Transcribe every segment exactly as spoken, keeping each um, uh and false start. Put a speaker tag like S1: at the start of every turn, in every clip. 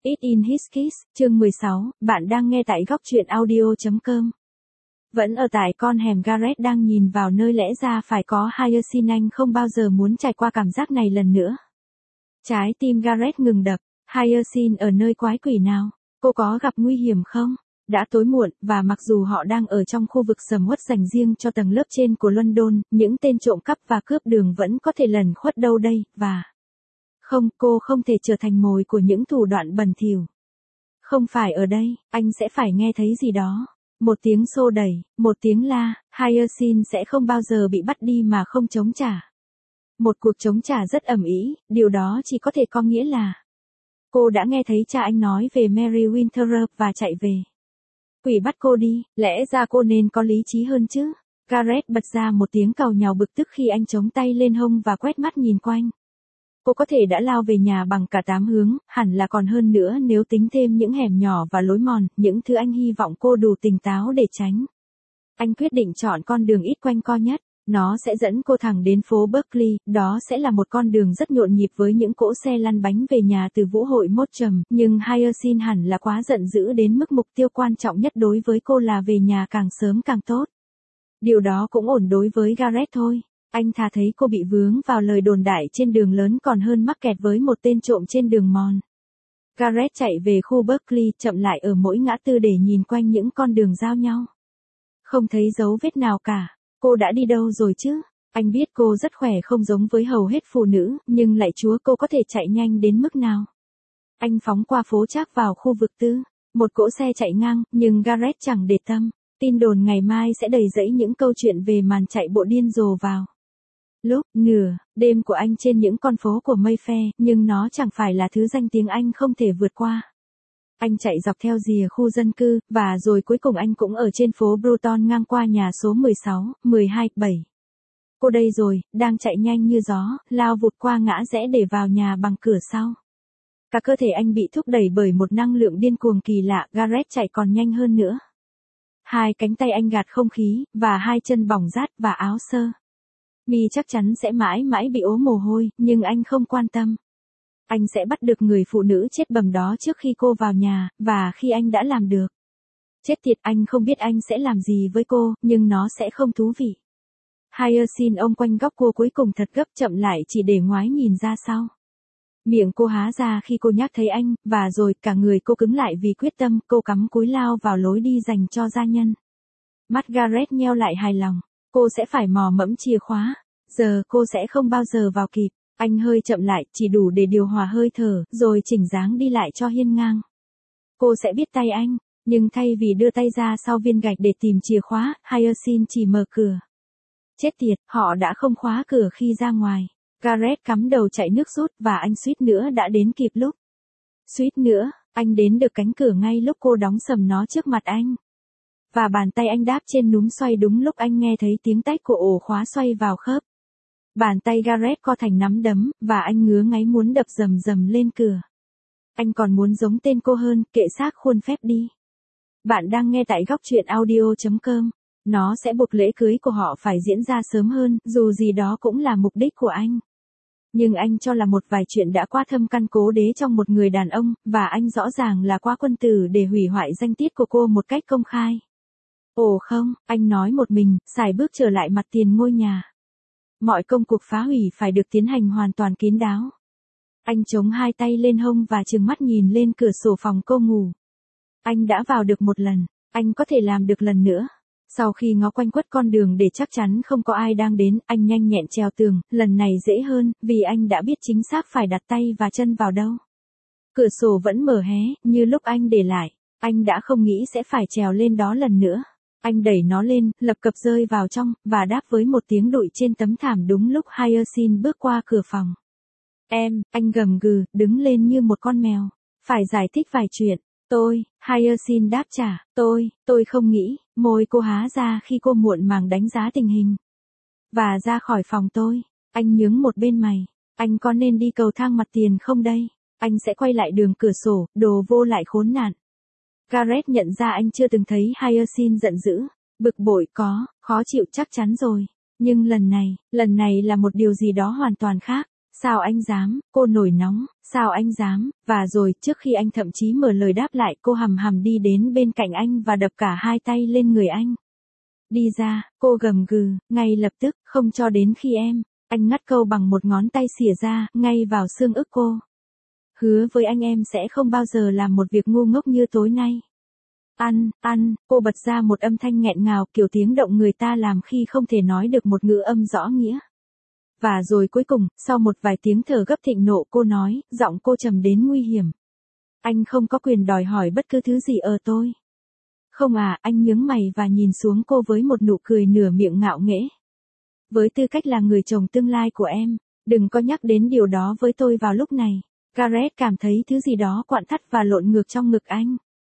S1: It in his kiss, chương mười sáu, bạn đang nghe tại góc truyện audio.com. Vẫn ở tại con hẻm, Gareth đang nhìn vào nơi lẽ ra phải có Hyacinth. Anh không bao giờ muốn trải qua cảm giác này lần nữa. Trái tim Gareth ngừng đập. Hyacinth ở nơi quái quỷ nào? Cô có gặp nguy hiểm không? Đã tối muộn, và mặc dù họ đang ở trong khu vực sầm uất dành riêng cho tầng lớp trên của London, những tên trộm cắp và cướp đường vẫn có thể lẩn khuất đâu đây, và... Không, cô không thể trở thành mồi của những thủ đoạn bẩn thỉu. Không phải ở đây, anh sẽ phải nghe thấy gì đó. Một tiếng xô đẩy, một tiếng la, Hyacinth sẽ không bao giờ bị bắt đi mà không chống trả. Một cuộc chống trả rất ầm ĩ, điều đó chỉ có thể có nghĩa là... Cô đã nghe thấy cha anh nói về Mary Winterup và chạy về. Quỷ bắt cô đi, lẽ ra cô nên có lý trí hơn chứ. Gareth bật ra một tiếng càu nhàu bực tức khi anh chống tay lên hông và quét mắt nhìn quanh. Cô có thể đã lao về nhà bằng cả tám hướng, hẳn là còn hơn nữa nếu tính thêm những hẻm nhỏ và lối mòn, những thứ anh hy vọng cô đủ tỉnh táo để tránh. Anh quyết định chọn con đường ít quanh co nhất. Nó sẽ dẫn cô thẳng đến phố Berkeley, đó sẽ là một con đường rất nhộn nhịp với những cỗ xe lăn bánh về nhà từ vũ hội mốt trầm, nhưng Hyacinth hẳn là quá giận dữ đến mức mục tiêu quan trọng nhất đối với cô là về nhà càng sớm càng tốt. Điều đó cũng ổn đối với Gareth thôi. Anh thà thấy cô bị vướng vào lời đồn đại trên đường lớn còn hơn mắc kẹt với một tên trộm trên đường mòn. Gareth chạy về khu Berkeley, chậm lại ở mỗi ngã tư để nhìn quanh những con đường giao nhau. Không thấy dấu vết nào cả. Cô đã đi đâu rồi chứ? Anh biết cô rất khỏe không giống với hầu hết phụ nữ, nhưng lạy Chúa cô có thể chạy nhanh đến mức nào? Anh phóng qua phố Trác vào khu vực tư. Một cỗ xe chạy ngang, nhưng Gareth chẳng để tâm. Tin đồn ngày mai sẽ đầy rẫy những câu chuyện về màn chạy bộ điên rồ vào lúc nửa đêm của anh trên những con phố của Mayfair, nhưng nó chẳng phải là thứ danh tiếng anh không thể vượt qua. Anh chạy dọc theo rìa khu dân cư, và rồi cuối cùng anh cũng ở trên phố Bruton ngang qua nhà số mười sáu, mười hai, bảy. Cô đây rồi, đang chạy nhanh như gió, lao vụt qua ngã rẽ để vào nhà bằng cửa sau. Cả cơ thể anh bị thúc đẩy bởi một năng lượng điên cuồng kỳ lạ, Gareth chạy còn nhanh hơn nữa. Hai cánh tay anh gạt không khí, và hai chân bỏng rát và áo sơ mi chắc chắn sẽ mãi mãi bị ố mồ hôi, nhưng anh không quan tâm. Anh sẽ bắt được người phụ nữ chết bầm đó trước khi cô vào nhà, và khi anh đã làm được. Chết tiệt, anh không biết anh sẽ làm gì với cô, nhưng nó sẽ không thú vị. Hyacinth ôm quanh góc cô cuối cùng thật gấp, chậm lại chỉ để ngoái nhìn ra sau. Miệng cô há ra khi cô nhắc thấy anh, và rồi cả người cô cứng lại vì quyết tâm, cô cắm cúi lao vào lối đi dành cho gia nhân. Mắt Gareth nheo lại hài lòng. Cô sẽ phải mò mẫm chìa khóa. Giờ cô sẽ không bao giờ vào kịp. Anh hơi chậm lại, chỉ đủ để điều hòa hơi thở, rồi chỉnh dáng đi lại cho hiên ngang. Cô sẽ biết tay anh, nhưng thay vì đưa tay ra sau viên gạch để tìm chìa khóa, Hyacinth chỉ mở cửa. Chết tiệt, họ đã không khóa cửa khi ra ngoài. Gareth cắm đầu chạy nước rút, và anh suýt nữa đã đến kịp lúc. Suýt nữa, anh đến được cánh cửa ngay lúc cô đóng sầm nó trước mặt anh. Và bàn tay anh đáp trên núm xoay đúng lúc anh nghe thấy tiếng tách của ổ khóa xoay vào khớp. Bàn tay Gareth co thành nắm đấm, và anh ngứa ngáy muốn đập rầm rầm lên cửa. Anh còn muốn giống tên cô hơn, kệ xác khuôn phép đi. Bạn đang nghe tại góc truyện audio.com. Nó sẽ buộc lễ cưới của họ phải diễn ra sớm hơn, dù gì đó cũng là mục đích của anh. Nhưng anh cho là một vài chuyện đã quá thâm căn cố đế trong một người đàn ông, và anh rõ ràng là quá quân tử để hủy hoại danh tiết của cô một cách công khai. Ồ không, anh nói một mình, sải bước trở lại mặt tiền ngôi nhà. Mọi công cuộc phá hủy phải được tiến hành hoàn toàn kín đáo. Anh chống hai tay lên hông và trừng mắt nhìn lên cửa sổ phòng cô ngủ. Anh đã vào được một lần, anh có thể làm được lần nữa. Sau khi ngó quanh quất con đường để chắc chắn không có ai đang đến, anh nhanh nhẹn trèo tường, lần này dễ hơn, vì anh đã biết chính xác phải đặt tay và chân vào đâu. Cửa sổ vẫn mở hé, như lúc anh để lại, anh đã không nghĩ sẽ phải trèo lên đó lần nữa. Anh đẩy nó lên, lập cập rơi vào trong, và đáp với một tiếng đụi trên tấm thảm đúng lúc Hyacinth bước qua cửa phòng. Em, anh gầm gừ, đứng lên như một con mèo. Phải giải thích vài chuyện. Tôi, Hyacinth đáp trả, tôi, tôi không nghĩ, môi cô há ra khi cô muộn màng đánh giá tình hình. Và ra khỏi phòng tôi, anh nhướng một bên mày. Anh có nên đi cầu thang mặt tiền không đây? Anh sẽ quay lại đường cửa sổ, đồ vô lại khốn nạn. Gareth nhận ra anh chưa từng thấy Hyacinth giận dữ, bực bội có, khó chịu chắc chắn rồi. Nhưng lần này, lần này là một điều gì đó hoàn toàn khác. Sao anh dám, cô nổi nóng, sao anh dám, và rồi trước khi anh thậm chí mở lời đáp lại cô hầm hầm đi đến bên cạnh anh và đập cả hai tay lên người anh. Đi ra, cô gầm gừ, ngay lập tức, không cho đến khi em, anh ngắt câu bằng một ngón tay xỉa ra, ngay vào xương ức cô. Hứa với anh em sẽ không bao giờ làm một việc ngu ngốc như tối nay. Ăn, ăn, cô bật ra một âm thanh nghẹn ngào kiểu tiếng động người ta làm khi không thể nói được một ngữ âm rõ nghĩa. Và rồi cuối cùng, sau một vài tiếng thở gấp thịnh nộ cô nói, giọng cô trầm đến nguy hiểm. Anh không có quyền đòi hỏi bất cứ thứ gì ở tôi. Không à, anh nhướng mày và nhìn xuống cô với một nụ cười nửa miệng ngạo nghễ. Với tư cách là người chồng tương lai của em, đừng có nhắc đến điều đó với tôi vào lúc này. Gareth cảm thấy thứ gì đó quặn thắt và lộn ngược trong ngực anh.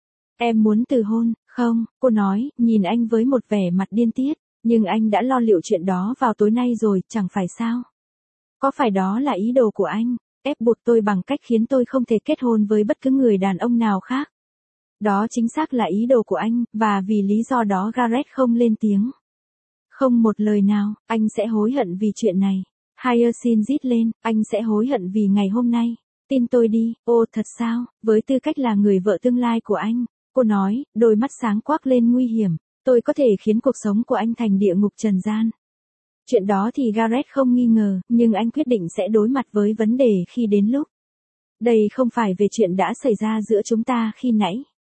S1: Em muốn từ hôn, không, cô nói, nhìn anh với một vẻ mặt điên tiết. Nhưng anh đã lo liệu chuyện đó vào tối nay rồi, chẳng phải sao? Có phải đó là ý đồ của anh? Ép buộc tôi bằng cách khiến tôi không thể kết hôn với bất cứ người đàn ông nào khác. Đó chính xác là ý đồ của anh, và vì lý do đó Gareth không lên tiếng. Không một lời nào, anh sẽ hối hận vì chuyện này. Hyacinth rít lên, anh sẽ hối hận vì ngày hôm nay. Tin tôi đi, ô thật sao, với tư cách là người vợ tương lai của anh, cô nói, đôi mắt sáng quắc lên nguy hiểm. Tôi có thể khiến cuộc sống của anh thành địa ngục trần gian. Chuyện đó thì Gareth không nghi ngờ, nhưng anh quyết định sẽ đối mặt với vấn đề khi đến lúc. Đây không phải về chuyện đã xảy ra giữa chúng ta khi nãy.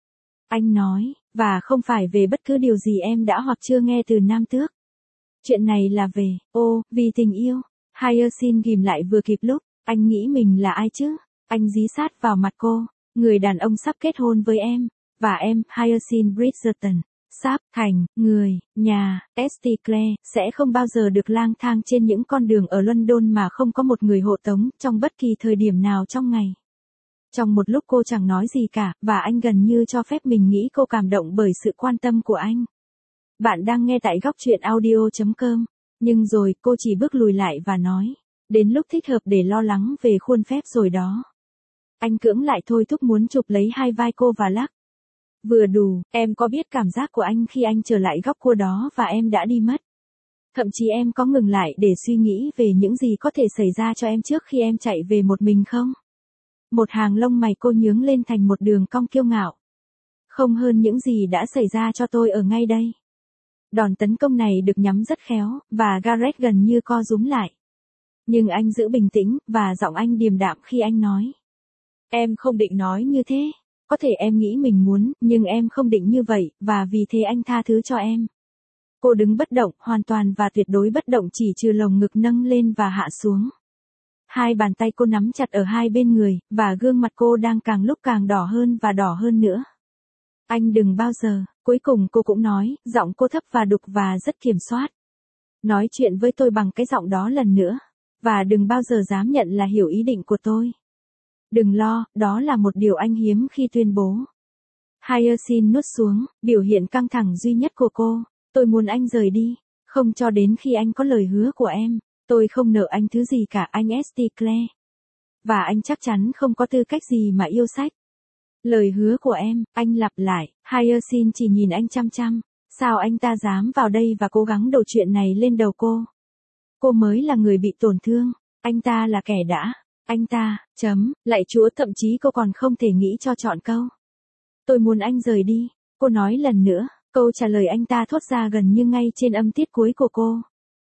S1: Anh nói, và không phải về bất cứ điều gì em đã hoặc chưa nghe từ nam tước. Chuyện này là về, ô, vì tình yêu. Hyacinth ghim lại vừa kịp lúc, anh nghĩ mình là ai chứ? Anh dí sát vào mặt cô, người đàn ông sắp kết hôn với em, và em, Hyacinth Bridgerton. Sắp thành, người, nhà, Esther Clare, sẽ không bao giờ được lang thang trên những con đường ở London mà không có một người hộ tống trong bất kỳ thời điểm nào trong ngày. Trong một lúc cô chẳng nói gì cả, và anh gần như cho phép mình nghĩ cô cảm động bởi sự quan tâm của anh. Bạn đang nghe tại góc truyện audio chấm com. Nhưng rồi cô chỉ bước lùi lại và nói, đến lúc thích hợp để lo lắng về khuôn phép rồi đó. Anh cưỡng lại thôi thúc muốn chụp lấy hai vai cô và lắc. Vừa đủ, em có biết cảm giác của anh khi anh trở lại góc cua đó và em đã đi mất. Thậm chí em có ngừng lại để suy nghĩ về những gì có thể xảy ra cho em trước khi em chạy về một mình không? Một hàng lông mày cô nhướng lên thành một đường cong kiêu ngạo. Không hơn những gì đã xảy ra cho tôi ở ngay đây. Đòn tấn công này được nhắm rất khéo, và Gareth gần như co rúm lại. Nhưng anh giữ bình tĩnh, và giọng anh điềm đạm khi anh nói. Em không định nói như thế. Có thể em nghĩ mình muốn, nhưng em không định như vậy, và vì thế anh tha thứ cho em. Cô đứng bất động, hoàn toàn và tuyệt đối bất động chỉ trừ lồng ngực nâng lên và hạ xuống. Hai bàn tay cô nắm chặt ở hai bên người, và gương mặt cô đang càng lúc càng đỏ hơn và đỏ hơn nữa. Anh đừng bao giờ, cuối cùng cô cũng nói, giọng cô thấp và đục và rất kiểm soát. Nói chuyện với tôi bằng cái giọng đó lần nữa, và đừng bao giờ dám nhận là hiểu ý định của tôi. Đừng lo, đó là một điều anh hiếm khi tuyên bố. Hyacinth nuốt xuống, biểu hiện căng thẳng duy nhất của cô. Tôi muốn anh rời đi, không cho đến khi anh có lời hứa của em. Tôi không nợ anh thứ gì cả anh Esther Clare. Và anh chắc chắn không có tư cách gì mà yêu sách. Lời hứa của em, anh lặp lại, Hyacinth chỉ nhìn anh chăm chăm. Sao anh ta dám vào đây và cố gắng đổ chuyện này lên đầu cô? Cô mới là người bị tổn thương, anh ta là kẻ đã. Anh ta, chấm, lạy Chúa, thậm chí cô còn không thể nghĩ cho chọn câu. Tôi muốn anh rời đi, cô nói lần nữa, câu trả lời anh ta thốt ra gần như ngay trên âm tiết cuối của cô.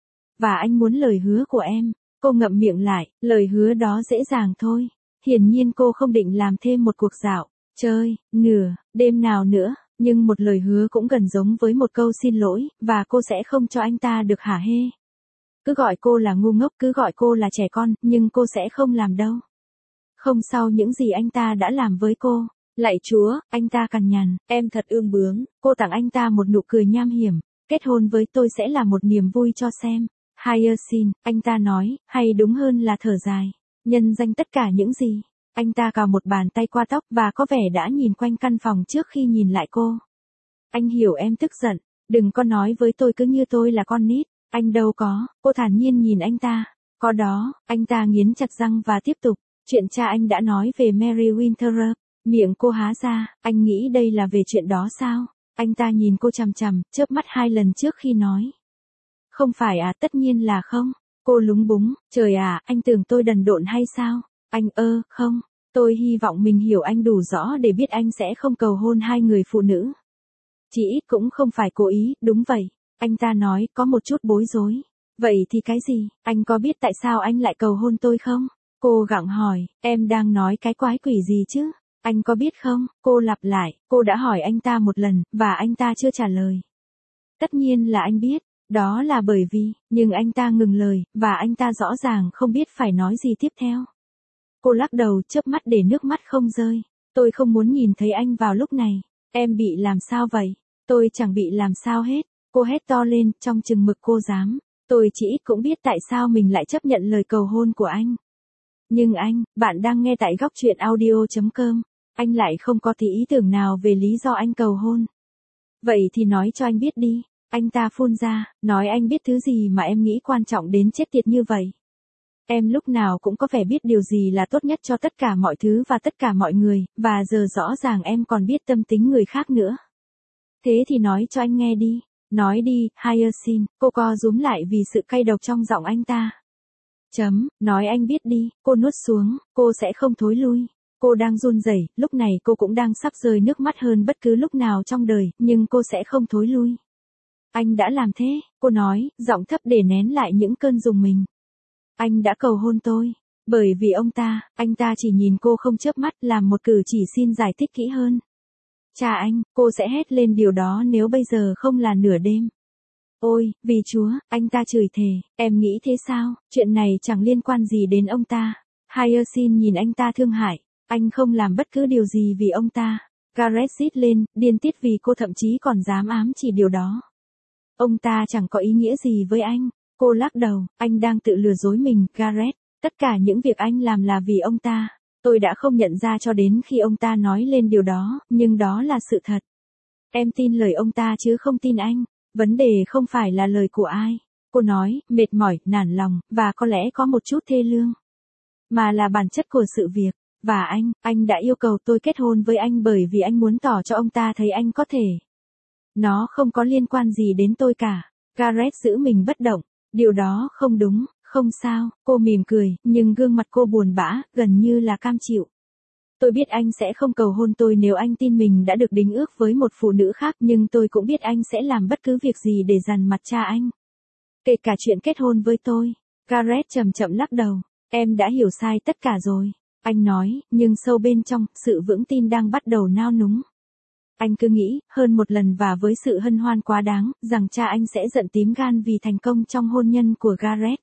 S1: Và anh muốn lời hứa của em, cô ngậm miệng lại, lời hứa đó dễ dàng thôi. Hiển nhiên cô không định làm thêm một cuộc dạo, chơi, nửa, đêm nào nữa, nhưng một lời hứa cũng gần giống với một câu xin lỗi, và cô sẽ không cho anh ta được hả hê. Cứ gọi cô là ngu ngốc, cứ gọi cô là trẻ con, nhưng cô sẽ không làm đâu. Không sau những gì anh ta đã làm với cô. Lạy Chúa, anh ta cằn nhằn, em thật ương bướng. Cô tặng anh ta một nụ cười nham hiểm. Kết hôn với tôi sẽ là một niềm vui cho xem. Hyacinth, anh ta nói, hay đúng hơn là thở dài. Nhân danh tất cả những gì. Anh ta cào một bàn tay qua tóc và có vẻ đã nhìn quanh căn phòng trước khi nhìn lại cô. Anh hiểu em tức giận. Đừng có nói với tôi cứ như tôi là con nít. Anh đâu có, cô thản nhiên nhìn anh ta. Có đó, anh ta nghiến chặt răng và tiếp tục. Chuyện cha anh đã nói về Mary Winterer. Miệng cô há ra, anh nghĩ đây là về chuyện đó sao? Anh ta nhìn cô chằm chằm, chớp mắt hai lần trước khi nói. Không phải à, tất nhiên là không. Cô lúng búng, trời à, anh tưởng tôi đần độn hay sao? Anh ơ, không, tôi hy vọng mình hiểu anh đủ rõ để biết anh sẽ không cầu hôn hai người phụ nữ. Chỉ ít cũng không phải cố ý, đúng vậy. Anh ta nói, có một chút bối rối. Vậy thì cái gì, anh có biết tại sao anh lại cầu hôn tôi không? Cô gặng hỏi, em đang nói cái quái quỷ gì chứ? Anh có biết không? Cô lặp lại, cô đã hỏi anh ta một lần, và anh ta chưa trả lời. Tất nhiên là anh biết, đó là bởi vì, nhưng anh ta ngừng lời, và anh ta rõ ràng không biết phải nói gì tiếp theo. Cô lắc đầu, chớp mắt để nước mắt không rơi. Tôi không muốn nhìn thấy anh vào lúc này. Em bị làm sao vậy? Tôi chẳng bị làm sao hết. Cô hét to lên, trong chừng mực cô dám. Tôi chỉ ít cũng biết tại sao mình lại chấp nhận lời cầu hôn của anh. Nhưng anh, bạn đang nghe tại góc truyện audio.com. Anh lại không có tí ý tưởng nào về lý do anh cầu hôn. Vậy thì nói cho anh biết đi. Anh ta phun ra, nói anh biết thứ gì mà em nghĩ quan trọng đến chết tiệt như vậy. Em lúc nào cũng có vẻ biết điều gì là tốt nhất cho tất cả mọi thứ và tất cả mọi người, và giờ rõ ràng em còn biết tâm tính người khác nữa. Thế thì nói cho anh nghe đi. Nói đi, Hyacinth, cô co rúm lại vì sự cay độc trong giọng anh ta. Chấm, nói anh biết đi, cô nuốt xuống, cô sẽ không thối lui. Cô đang run rẩy, lúc này cô cũng đang sắp rơi nước mắt hơn bất cứ lúc nào trong đời, nhưng cô sẽ không thối lui. Anh đã làm thế, cô nói, giọng thấp để nén lại những cơn rùng mình. Anh đã cầu hôn tôi. Bởi vì ông ta, anh ta chỉ nhìn cô không chớp mắt, làm một cử chỉ xin giải thích kỹ hơn. Cha anh, cô sẽ hét lên điều đó nếu bây giờ không là nửa đêm. Ôi, vì Chúa, anh ta chửi thề, em nghĩ thế sao, chuyện này chẳng liên quan gì đến ông ta. Hyacinth nhìn anh ta thương hại, anh không làm bất cứ điều gì vì ông ta. Gareth rít lên, điên tiết vì cô thậm chí còn dám ám chỉ điều đó. Ông ta chẳng có ý nghĩa gì với anh. Cô lắc đầu, anh đang tự lừa dối mình, Gareth. Tất cả những việc anh làm là vì ông ta. Tôi đã không nhận ra cho đến khi ông ta nói lên điều đó, nhưng đó là sự thật. Em tin lời ông ta chứ không tin anh. Vấn đề không phải là lời của ai. Cô nói, mệt mỏi, nản lòng, và có lẽ có một chút thê lương. Mà là bản chất của sự việc. Và anh, anh đã yêu cầu tôi kết hôn với anh bởi vì anh muốn tỏ cho ông ta thấy anh có thể. Nó không có liên quan gì đến tôi cả. Gareth giữ mình bất động. Điều đó không đúng, không sao, cô mỉm cười, nhưng gương mặt cô buồn bã, gần như là cam chịu. Tôi biết anh sẽ không cầu hôn tôi nếu anh tin mình đã được đính ước với một phụ nữ khác, nhưng tôi cũng biết anh sẽ làm bất cứ việc gì để dằn mặt cha anh. Kể cả chuyện kết hôn với tôi. Gareth chậm chậm lắc đầu. Em đã hiểu sai tất cả rồi. Anh nói, nhưng sâu bên trong, sự vững tin đang bắt đầu nao núng. Anh cứ nghĩ, hơn một lần và với sự hân hoan quá đáng, rằng cha anh sẽ giận tím gan vì thành công trong hôn nhân của Gareth.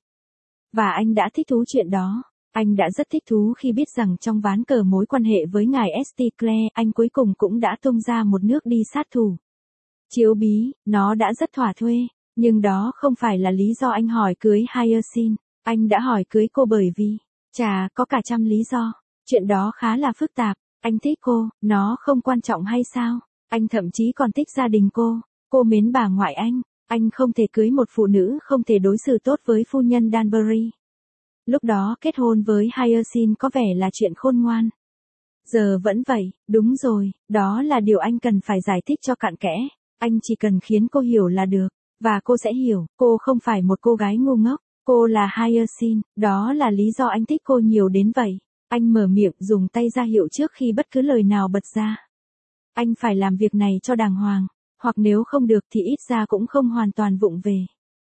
S1: Và anh đã thích thú chuyện đó. Anh đã rất thích thú khi biết rằng trong ván cờ mối quan hệ với ngài St. Clair, anh cuối cùng cũng đã tung ra một nước đi sát thủ. Chiếu bí, nó đã rất thỏa thuê, nhưng đó không phải là lý do anh hỏi cưới Hyacinth. Anh đã hỏi cưới cô bởi vì, chà, có cả trăm lý do. Chuyện đó khá là phức tạp. Anh thích cô, nó không quan trọng hay sao? Anh thậm chí còn thích gia đình cô. Cô mến bà ngoại anh. Anh không thể cưới một phụ nữ không thể đối xử tốt với phu nhân Danbury. Lúc đó kết hôn với Hyacinth có vẻ là chuyện khôn ngoan. Giờ vẫn vậy, đúng rồi, đó là điều anh cần phải giải thích cho cặn kẽ. Anh chỉ cần khiến cô hiểu là được. Và cô sẽ hiểu, cô không phải một cô gái ngu ngốc. Cô là Hyacinth, đó là lý do anh thích cô nhiều đến vậy. Anh mở miệng dùng tay ra hiệu trước khi bất cứ lời nào bật ra. Anh phải làm việc này cho đàng hoàng, hoặc nếu không được thì ít ra cũng không hoàn toàn vụng về.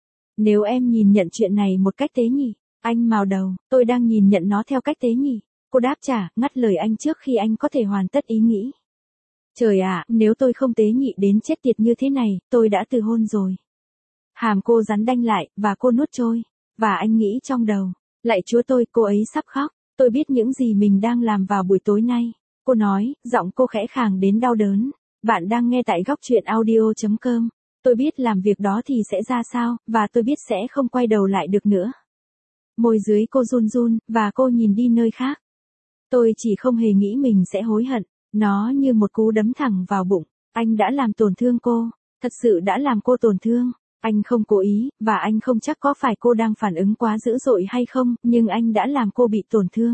S1: Nếu em nhìn nhận chuyện này một cách tế nhị, anh mào đầu, tôi đang nhìn nhận nó theo cách tế nhị. Cô đáp trả, ngắt lời anh trước khi anh có thể hoàn tất ý nghĩ. Trời ạ, nếu tôi không tế nhị đến chết tiệt như thế này, tôi đã từ hôn rồi. Hàm cô rắn đanh lại, và cô nuốt trôi. Và anh nghĩ trong đầu, lạy Chúa tôi, cô ấy sắp khóc. Tôi biết những gì mình đang làm vào buổi tối nay. Cô nói, giọng cô khẽ khàng đến đau đớn. Bạn đang nghe tại góc truyện audio.com. Tôi biết làm việc đó thì sẽ ra sao, và tôi biết sẽ không quay đầu lại được nữa. Môi dưới cô run run, và cô nhìn đi nơi khác. Tôi chỉ không hề nghĩ mình sẽ hối hận. Nó như một cú đấm thẳng vào bụng. Anh đã làm tổn thương cô. Thật sự đã làm cô tổn thương. Anh không cố ý, và anh không chắc có phải cô đang phản ứng quá dữ dội hay không, nhưng anh đã làm cô bị tổn thương.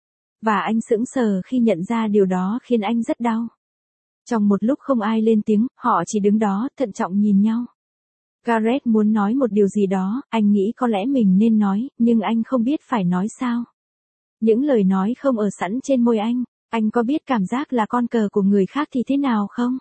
S1: Và anh sững sờ khi nhận ra điều đó khiến anh rất đau. Trong một lúc không ai lên tiếng, họ chỉ đứng đó, thận trọng nhìn nhau. Gareth muốn nói một điều gì đó, anh nghĩ có lẽ mình nên nói, nhưng anh không biết phải nói sao. Những lời nói không ở sẵn trên môi anh, anh có biết cảm giác là con cờ của người khác thì thế nào không?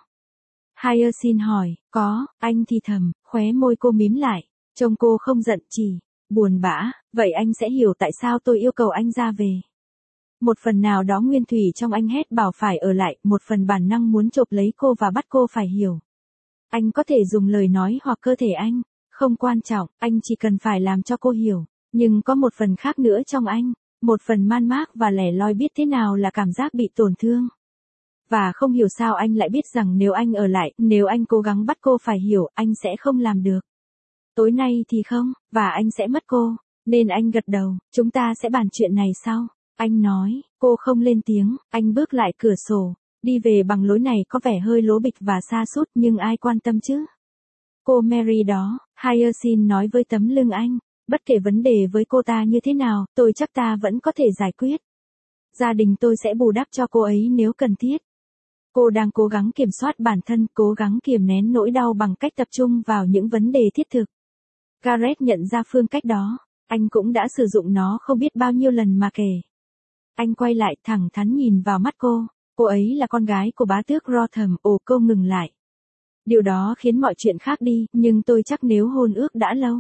S1: Hyacinth hỏi, có, anh thì thầm, khóe môi cô mím lại, trông cô không giận chỉ, buồn bã, vậy anh sẽ hiểu tại sao tôi yêu cầu anh ra về. Một phần nào đó nguyên thủy trong anh hét bảo phải ở lại, một phần bản năng muốn chộp lấy cô và bắt cô phải hiểu. Anh có thể dùng lời nói hoặc cơ thể anh, không quan trọng, anh chỉ cần phải làm cho cô hiểu. Nhưng có một phần khác nữa trong anh, một phần man mác và lẻ loi biết thế nào là cảm giác bị tổn thương. Và không hiểu sao anh lại biết rằng nếu anh ở lại, nếu anh cố gắng bắt cô phải hiểu, anh sẽ không làm được. Tối nay thì không, và anh sẽ mất cô. Nên anh gật đầu, chúng ta sẽ bàn chuyện này sau. Anh nói, cô không lên tiếng, anh bước lại cửa sổ. Đi về bằng lối này có vẻ hơi lố bịch và xa sút nhưng ai quan tâm chứ? Cô Mary đó, Hyacinth nói với tấm lưng anh, bất kể vấn đề với cô ta như thế nào, tôi chắc ta vẫn có thể giải quyết. Gia đình tôi sẽ bù đắp cho cô ấy nếu cần thiết. Cô đang cố gắng kiểm soát bản thân, cố gắng kiềm nén nỗi đau bằng cách tập trung vào những vấn đề thiết thực. Gareth nhận ra phương cách đó, anh cũng đã sử dụng nó không biết bao nhiêu lần mà kể. Anh quay lại thẳng thắn nhìn vào mắt cô, cô ấy là con gái của bá tước Rotham. Ồ, cô ngừng lại. Điều đó khiến mọi chuyện khác đi, nhưng tôi chắc nếu hôn ước đã lâu.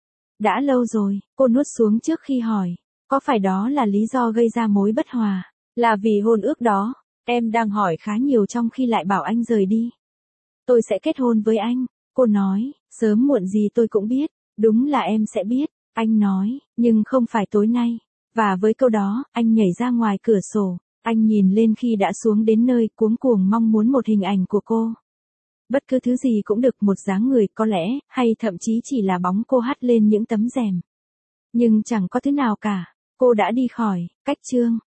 S1: Đã lâu rồi, cô nuốt xuống trước khi hỏi, có phải đó là lý do gây ra mối bất hòa? Là vì hôn ước đó, em đang hỏi khá nhiều trong khi lại bảo anh rời đi. Tôi sẽ kết hôn với anh, cô nói, sớm muộn gì tôi cũng biết, đúng là em sẽ biết, anh nói, nhưng không phải tối nay. Và với câu đó, anh nhảy ra ngoài cửa sổ, anh nhìn lên khi đã xuống đến nơi, cuống cuồng mong muốn một hình ảnh của cô. Bất cứ thứ gì cũng được, một dáng người có lẽ, hay thậm chí chỉ là bóng cô hắt lên những tấm rèm. Nhưng chẳng có thứ nào cả, cô đã đi khỏi, cách chương.